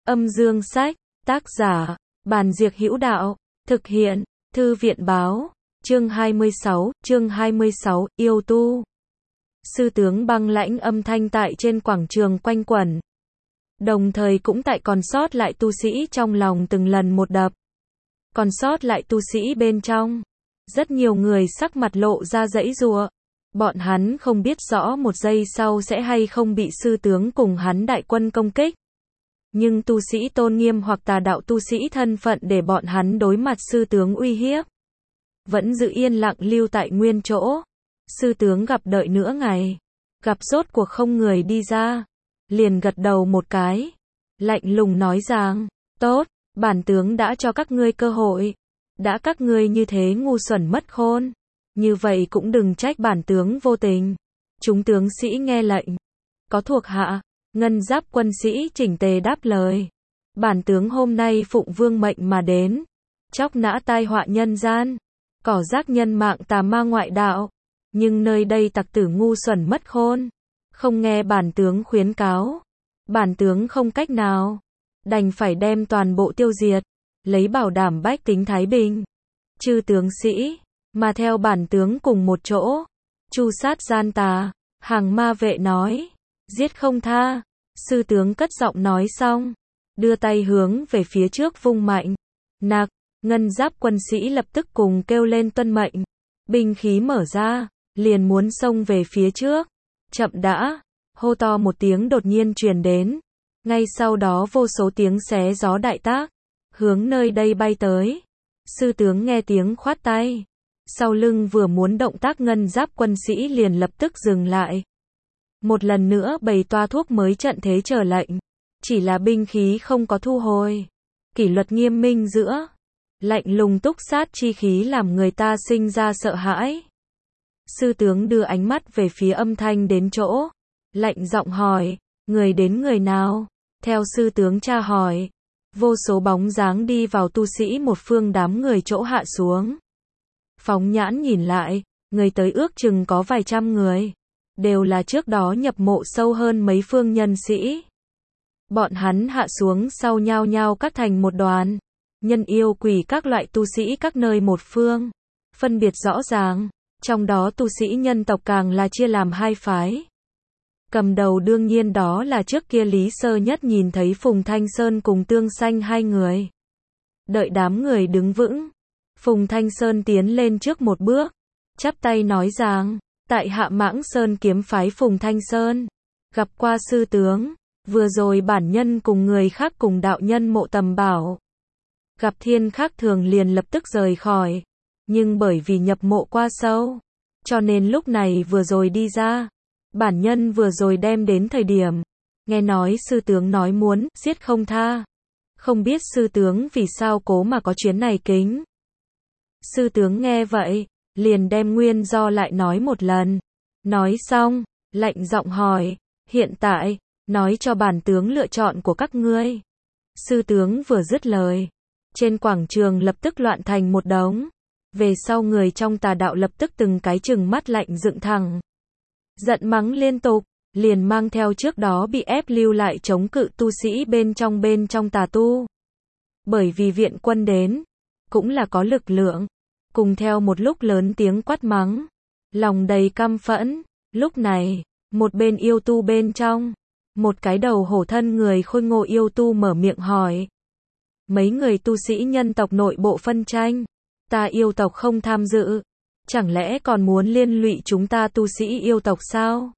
Âm dương sách, tác giả, Bàn Diệc Hữu Đạo, thực hiện, Thư viện báo, chương 26, yêu tu. Sư tướng băng lãnh âm thanh tại trên quảng trường quanh quẩn. Đồng thời cũng tại còn sót lại tu sĩ trong lòng từng lần một đập. Còn sót lại tu sĩ bên trong. Rất nhiều người sắc mặt lộ ra giãy giụa. Bọn hắn không biết rõ một giây sau sẽ hay không bị sư tướng cùng hắn đại quân công kích. Nhưng tu sĩ tôn nghiêm hoặc tà đạo tu sĩ thân phận để bọn hắn đối mặt sư tướng uy hiếp. Vẫn giữ yên lặng lưu tại nguyên chỗ. Sư tướng gặp đợi nửa ngày. Gặp rốt cuộc không người đi ra. Liền gật đầu một cái. Lạnh lùng nói rằng, tốt, bản tướng đã cho các ngươi cơ hội. Đã các ngươi như thế ngu xuẩn mất khôn. Như vậy cũng đừng trách bản tướng vô tình. Chúng tướng sĩ nghe lệnh. Có thuộc hạ, ngân giáp quân sĩ chỉnh tề đáp lời. Bản tướng hôm nay phụng vương mệnh mà đến. Chóc nã tai họa nhân gian. Cỏ rác nhân mạng tà ma ngoại đạo. Nhưng nơi đây tặc tử ngu xuẩn mất khôn. Không nghe bản tướng khuyến cáo. Bản tướng không cách nào. Đành phải đem toàn bộ tiêu diệt. Lấy bảo đảm bách tính thái bình. Chư tướng sĩ, mà theo bản tướng cùng một chỗ. Tru sát gian tà. Hàng ma vệ nói. Giết không tha. Sư tướng cất giọng nói xong. Đưa tay hướng về phía trước vung mạnh. Nặc, ngân giáp quân sĩ lập tức cùng kêu lên tuân mệnh. Binh khí mở ra. Liền muốn xông về phía trước. Chậm đã. Hô to một tiếng đột nhiên truyền đến. Ngay sau đó vô số tiếng xé gió đại tác. Hướng nơi đây bay tới. Sư tướng nghe tiếng khoát tay. Sau lưng vừa muốn động tác ngân giáp quân sĩ liền lập tức dừng lại. Một lần nữa bày toa thuốc mới trận thế chờ lệnh. Chỉ là binh khí không có thu hồi. Kỷ luật nghiêm minh giữa. Lạnh lùng túc sát chi khí làm người ta sinh ra sợ hãi. Sư tướng đưa ánh mắt về phía âm thanh đến chỗ. Lạnh giọng hỏi. Người đến người nào? Theo sư tướng tra hỏi. Vô số bóng dáng đi vào tu sĩ một phương đám người chỗ hạ xuống. Phóng nhãn nhìn lại. Người tới ước chừng có vài trăm người. Đều là trước đó nhập mộ sâu hơn mấy phương nhân sĩ. Bọn hắn hạ xuống sau nhao nhao cắt thành một đoàn. Nhân yêu quỷ các loại tu sĩ các nơi một phương. Phân biệt rõ ràng. Trong đó tu sĩ nhân tộc càng là chia làm hai phái. Cầm đầu đương nhiên đó là trước kia Lý Sơ Nhất nhìn thấy Phùng Thanh Sơn cùng Tương Xanh hai người. Đợi đám người đứng vững. Phùng Thanh Sơn tiến lên trước một bước. Chắp tay nói rằng, tại Hạ Mãng Sơn kiếm phái Phùng Thanh Sơn. Gặp qua sư tướng. Vừa rồi bản nhân cùng người khác cùng đạo nhân mộ tầm bảo. Gặp thiên khác thường liền lập tức rời khỏi. Nhưng bởi vì nhập mộ qua sâu. Cho nên lúc này vừa rồi đi ra. Bản nhân vừa rồi đem đến thời điểm. Nghe nói sư tướng nói muốn giết không tha. Không biết sư tướng vì sao cố mà có chuyến này kính. Sư tướng nghe vậy. Liền đem nguyên do lại nói một lần. Nói xong. Lạnh giọng hỏi. Hiện tại. Nói cho bản tướng lựa chọn của các ngươi. Sư tướng vừa dứt lời. Trên quảng trường lập tức loạn thành một đống. Về sau người trong tà đạo lập tức từng cái trừng mắt lạnh dựng thẳng. Giận mắng liên tục, liền mang theo trước đó bị ép lưu lại chống cự tu sĩ bên trong tà tu. Bởi vì viện quân đến, cũng là có lực lượng, cùng theo một lúc lớn tiếng quát mắng, lòng đầy căm phẫn. Lúc này, một bên yêu tu bên trong, một cái đầu hổ thân người khôi ngô yêu tu mở miệng hỏi. Mấy người tu sĩ nhân tộc nội bộ phân tranh, ta yêu tộc không tham dự. Chẳng lẽ còn muốn liên lụy chúng ta tu sĩ yêu tộc sao?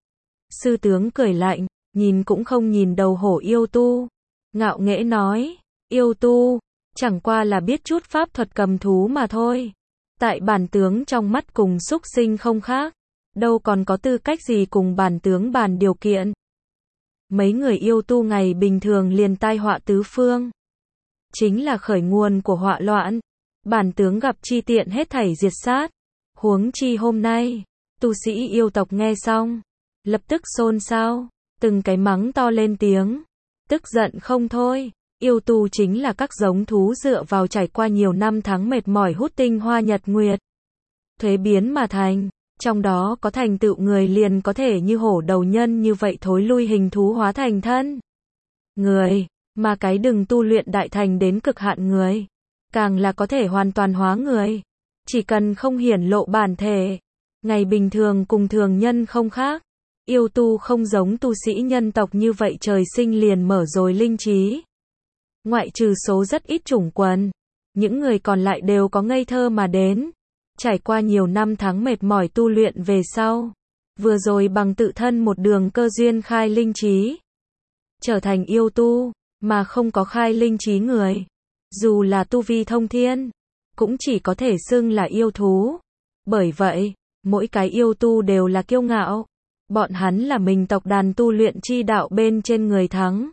Sư tướng cười lạnh, nhìn cũng không nhìn đầu hổ yêu tu. Ngạo nghễ nói, yêu tu, chẳng qua là biết chút pháp thuật cầm thú mà thôi. Tại bản tướng trong mắt cùng súc sinh không khác. Đâu còn có tư cách gì cùng bản tướng bàn điều kiện. Mấy người yêu tu ngày bình thường liền tai họa tứ phương. Chính là khởi nguồn của họa loạn. Bản tướng gặp chi tiện hết thảy diệt sát. Huống chi hôm nay, tu sĩ yêu tộc nghe xong, lập tức xôn xao, từng cái mắng to lên tiếng, tức giận không thôi. Yêu tu chính là các giống thú dựa vào trải qua nhiều năm tháng mệt mỏi hút tinh hoa nhật nguyệt, thuế biến mà thành, trong đó có thành tựu người liền có thể như hổ đầu nhân như vậy thối lui hình thú hóa thành thân người, Mà cái đừng tu luyện đại thành đến cực hạn người, càng là có thể hoàn toàn hóa người. Chỉ cần không hiển lộ bản thể, ngày bình thường cùng thường nhân không khác. Yêu tu không giống tu sĩ nhân tộc như vậy trời sinh liền mở rồi linh trí. Ngoại trừ số rất ít chủng quần, những người còn lại đều có ngây thơ mà đến. Trải qua nhiều năm tháng mệt mỏi tu luyện về sau, vừa rồi bằng tự thân một đường cơ duyên khai linh trí, trở thành yêu tu, mà không có khai linh trí người. Dù là tu vi thông thiên, cũng chỉ có thể xưng là yêu thú. Bởi vậy, mỗi cái yêu tu đều là kiêu ngạo. Bọn hắn là mình tộc đàn tu luyện chi đạo bên trên người thắng.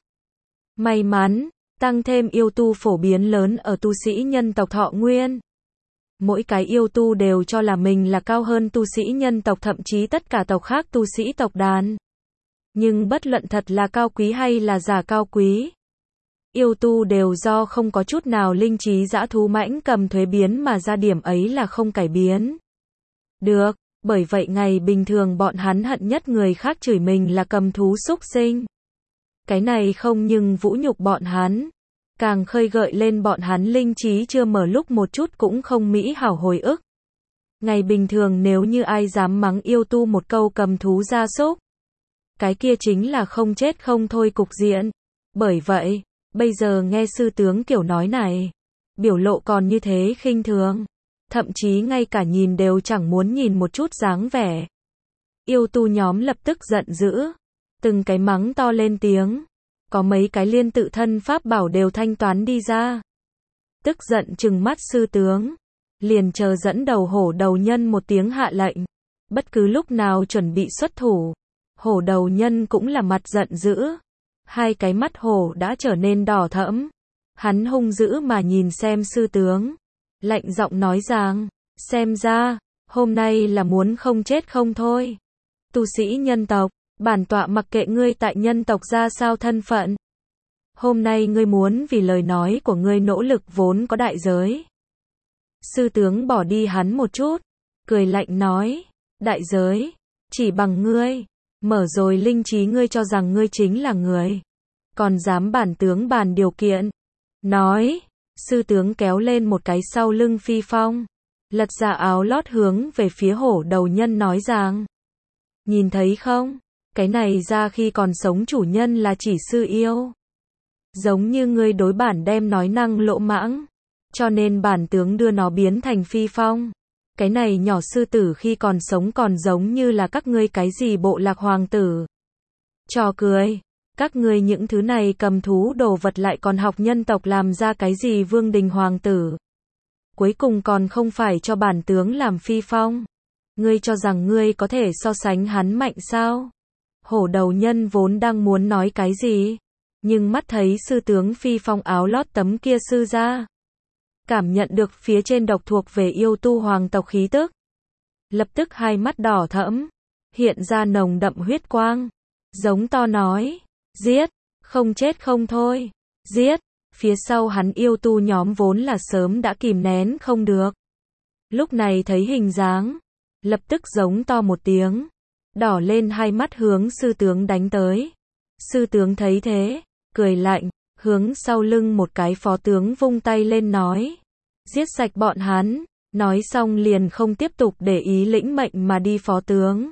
May mắn, tăng thêm yêu tu phổ biến lớn ở tu sĩ nhân tộc Thọ Nguyên. Mỗi cái yêu tu đều cho là mình là cao hơn tu sĩ nhân tộc, thậm chí tất cả tộc khác tu sĩ tộc đàn. Nhưng bất luận thật là cao quý hay là giả cao quý, yêu tu đều do không có chút nào linh trí dã thú mãnh cầm thuế biến mà ra, điểm ấy là không cải biến được. Bởi vậy ngày bình thường bọn hắn hận nhất người khác chửi mình là cầm thú súc sinh. Cái này không nhưng vũ nhục bọn hắn, càng khơi gợi lên bọn hắn linh trí chưa mở lúc một chút cũng không mỹ hảo hồi ức. Ngày bình thường nếu như ai dám mắng yêu tu một câu cầm thú gia súc, cái kia chính là không chết không thôi cục diện. Bởi vậy, bây giờ nghe sư tướng kiểu nói này, biểu lộ còn như thế khinh thường, thậm chí ngay cả nhìn đều chẳng muốn nhìn một chút dáng vẻ. Yêu tu nhóm lập tức giận dữ, từng cái mắng to lên tiếng, có mấy cái liên tự thân pháp bảo đều thanh toán đi ra. Tức giận trừng mắt sư tướng, liền chờ dẫn đầu hổ đầu nhân một tiếng hạ lệnh, bất cứ lúc nào chuẩn bị xuất thủ. Hổ đầu nhân cũng là mặt giận dữ, hai cái mắt hổ đã trở nên đỏ thẫm. Hắn hung dữ mà nhìn xem sư tướng, lạnh giọng nói rằng, xem ra, hôm nay là muốn không chết không thôi. Tu sĩ nhân tộc, bản tọa mặc kệ ngươi tại nhân tộc ra sao thân phận. Hôm nay ngươi muốn vì lời nói của ngươi nỗ lực vốn có đại giới. Sư tướng bỏ đi hắn một chút, cười lạnh nói, đại giới, chỉ bằng ngươi, mở rồi linh trí ngươi cho rằng ngươi chính là người, còn dám bản tướng bàn điều kiện. Nói, sư tướng kéo lên một cái sau lưng phi phong, lật ra áo lót hướng về phía hổ đầu nhân nói rằng, nhìn thấy không, cái này ra khi còn sống chủ nhân là chỉ sư yêu. Giống như ngươi đối bản đem nói năng lỗ mãng, cho nên bản tướng đưa nó biến thành phi phong. Cái này nhỏ sư tử khi còn sống còn giống như là các ngươi cái gì bộ lạc hoàng tử. Trò cười, các ngươi những thứ này cầm thú đồ vật lại còn học nhân tộc làm ra cái gì vương đình hoàng tử. Cuối cùng còn không phải cho bản tướng làm phi phong. Ngươi cho rằng ngươi có thể so sánh hắn mạnh sao? Hổ đầu nhân vốn đang muốn nói cái gì, nhưng mắt thấy sư tướng phi phong áo lót tấm kia sư ra, cảm nhận được phía trên độc thuộc về yêu tu hoàng tộc khí tức, lập tức hai mắt đỏ thẫm, hiện ra nồng đậm huyết quang, giống to nói, giết, không chết không thôi, giết. Phía sau hắn yêu tu nhóm vốn là sớm đã kìm nén không được, lúc này thấy hình dáng, lập tức giống to một tiếng, đỏ lên hai mắt hướng sư tướng đánh tới. Sư tướng thấy thế, cười lạnh, hướng sau lưng một cái phó tướng vung tay lên nói, giết sạch bọn hắn. Nói xong liền không tiếp tục để ý lĩnh mệnh mà đi phó tướng.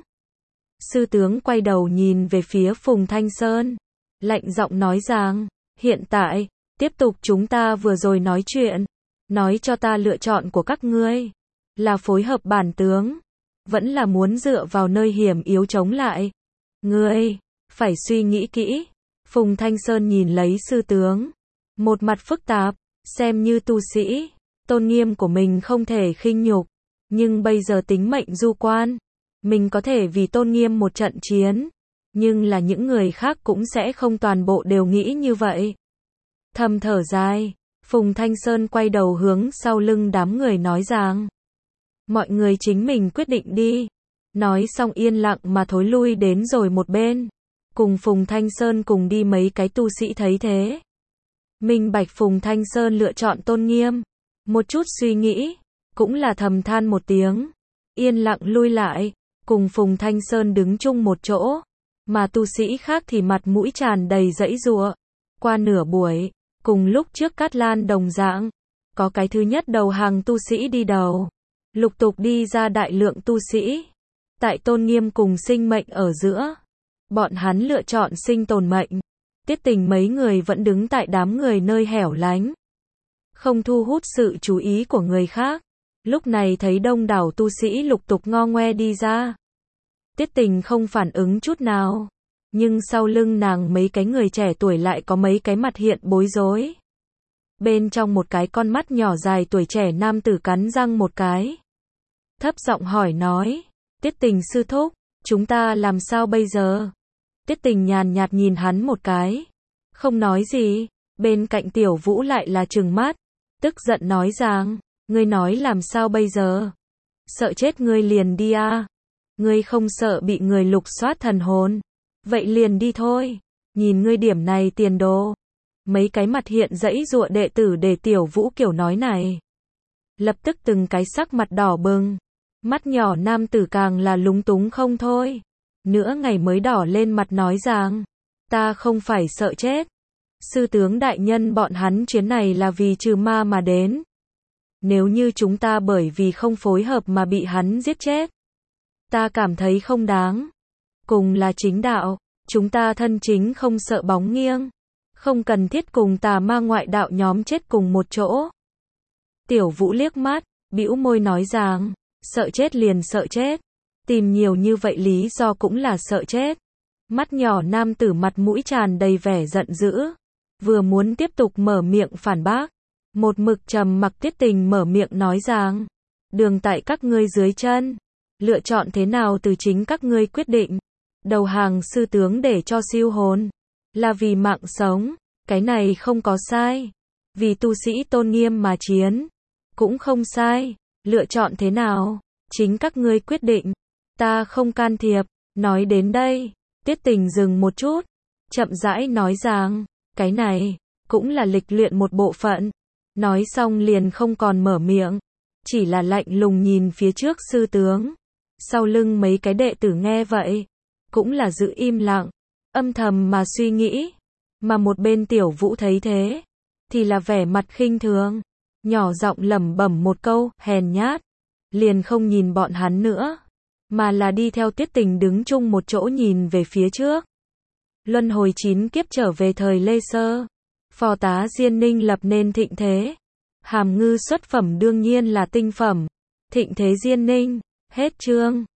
Sư tướng quay đầu nhìn về phía Phùng Thanh Sơn, lạnh giọng nói rằng, hiện tại, tiếp tục chúng ta vừa rồi nói chuyện, nói cho ta lựa chọn của các ngươi, là phối hợp bản tướng, vẫn là muốn dựa vào nơi hiểm yếu chống lại. Ngươi, phải suy nghĩ kỹ. Phùng Thanh Sơn nhìn lấy sư tướng, một mặt phức tạp, xem như tu sĩ, tôn nghiêm của mình không thể khinh nhục, nhưng bây giờ tính mệnh du quan, mình có thể vì tôn nghiêm một trận chiến, nhưng là những người khác cũng sẽ không toàn bộ đều nghĩ như vậy. Thầm thở dài, Phùng Thanh Sơn quay đầu hướng sau lưng đám người nói rằng, mọi người chính mình quyết định đi. Nói xong yên lặng mà thối lui đến rồi một bên. Cùng Phùng Thanh Sơn cùng đi mấy cái tu sĩ thấy thế, minh bạch Phùng Thanh Sơn lựa chọn tôn nghiêm, một chút suy nghĩ, cũng là thầm than một tiếng, yên lặng lui lại, cùng Phùng Thanh Sơn đứng chung một chỗ, mà tu sĩ khác thì mặt mũi tràn đầy giãy giụa. Qua nửa buổi, cùng lúc trước Cát Lan đồng dạng, có cái thứ nhất đầu hàng tu sĩ đi đầu, lục tục đi ra đại lượng tu sĩ. Tại tôn nghiêm cùng sinh mệnh ở giữa, bọn hắn lựa chọn sinh tồn mệnh. Tiết Tình mấy người vẫn đứng tại đám người nơi hẻo lánh, không thu hút sự chú ý của người khác. Lúc này thấy đông đảo tu sĩ lục tục ngo ngoe đi ra, Tiết Tình không phản ứng chút nào, nhưng sau lưng nàng mấy cái người trẻ tuổi lại có mấy cái mặt hiện bối rối. Bên trong một cái con mắt nhỏ dài tuổi trẻ nam tử cắn răng một cái, thấp giọng hỏi nói, Tiết Tình sư thúc, chúng ta làm sao bây giờ? Tiết Tình nhàn nhạt nhìn hắn một cái, không nói gì. Bên cạnh Tiểu Vũ lại là trừng mắt, tức giận nói rằng, ngươi nói làm sao bây giờ? Sợ chết ngươi liền đi à? Ngươi không sợ bị người lục soát thần hồn? Vậy liền đi thôi, nhìn ngươi điểm này tiền đồ. Mấy cái mặt hiện dãy dụa đệ tử để Tiểu Vũ kiểu nói này, lập tức từng cái sắc mặt đỏ bừng. Mắt nhỏ nam tử càng là lúng túng không thôi. Nửa ngày mới đỏ lên mặt nói rằng, ta không phải sợ chết. Sư tướng đại nhân bọn hắn chuyến này là vì trừ ma mà đến. Nếu như chúng ta bởi vì không phối hợp mà bị hắn giết chết, ta cảm thấy không đáng. Cùng là chính đạo, chúng ta thân chính không sợ bóng nghiêng, không cần thiết cùng tà ma ngoại đạo nhóm chết cùng một chỗ. Tiểu Vũ liếc mắt, bĩu môi nói rằng, sợ chết liền sợ chết, tìm nhiều như vậy lý do cũng là sợ chết. Mắt nhỏ nam tử mặt mũi tràn đầy vẻ giận dữ, vừa muốn tiếp tục mở miệng phản bác, một mực trầm mặc Tiết Tình mở miệng nói rằng, đường tại các ngươi dưới chân, lựa chọn thế nào từ chính các ngươi quyết định. Đầu hàng sư tướng để cho siêu hồn, là vì mạng sống, cái này không có sai. Vì tu sĩ tôn nghiêm mà chiến, cũng không sai. Lựa chọn thế nào, chính các ngươi quyết định, ta không can thiệp. Nói đến đây, Tiết Tình dừng một chút, chậm rãi nói rằng, cái này cũng là lịch luyện một bộ phận. Nói xong liền không còn mở miệng, chỉ là lạnh lùng nhìn phía trước sư tướng. Sau lưng mấy cái đệ tử nghe vậy, cũng là giữ im lặng, âm thầm mà suy nghĩ. Mà một bên Tiểu Vũ thấy thế, thì là vẻ mặt khinh thường, nhỏ giọng lẩm bẩm một câu, hèn nhát, liền không nhìn bọn hắn nữa, mà là đi theo Tiết Tình đứng chung một chỗ nhìn về phía trước. Luân hồi 9 kiếp trở về thời Lê Sơ, phò tá Diên Ninh lập nên thịnh thế. Hàm Ngư xuất phẩm đương nhiên là tinh phẩm. Thịnh thế Diên Ninh, hết chương.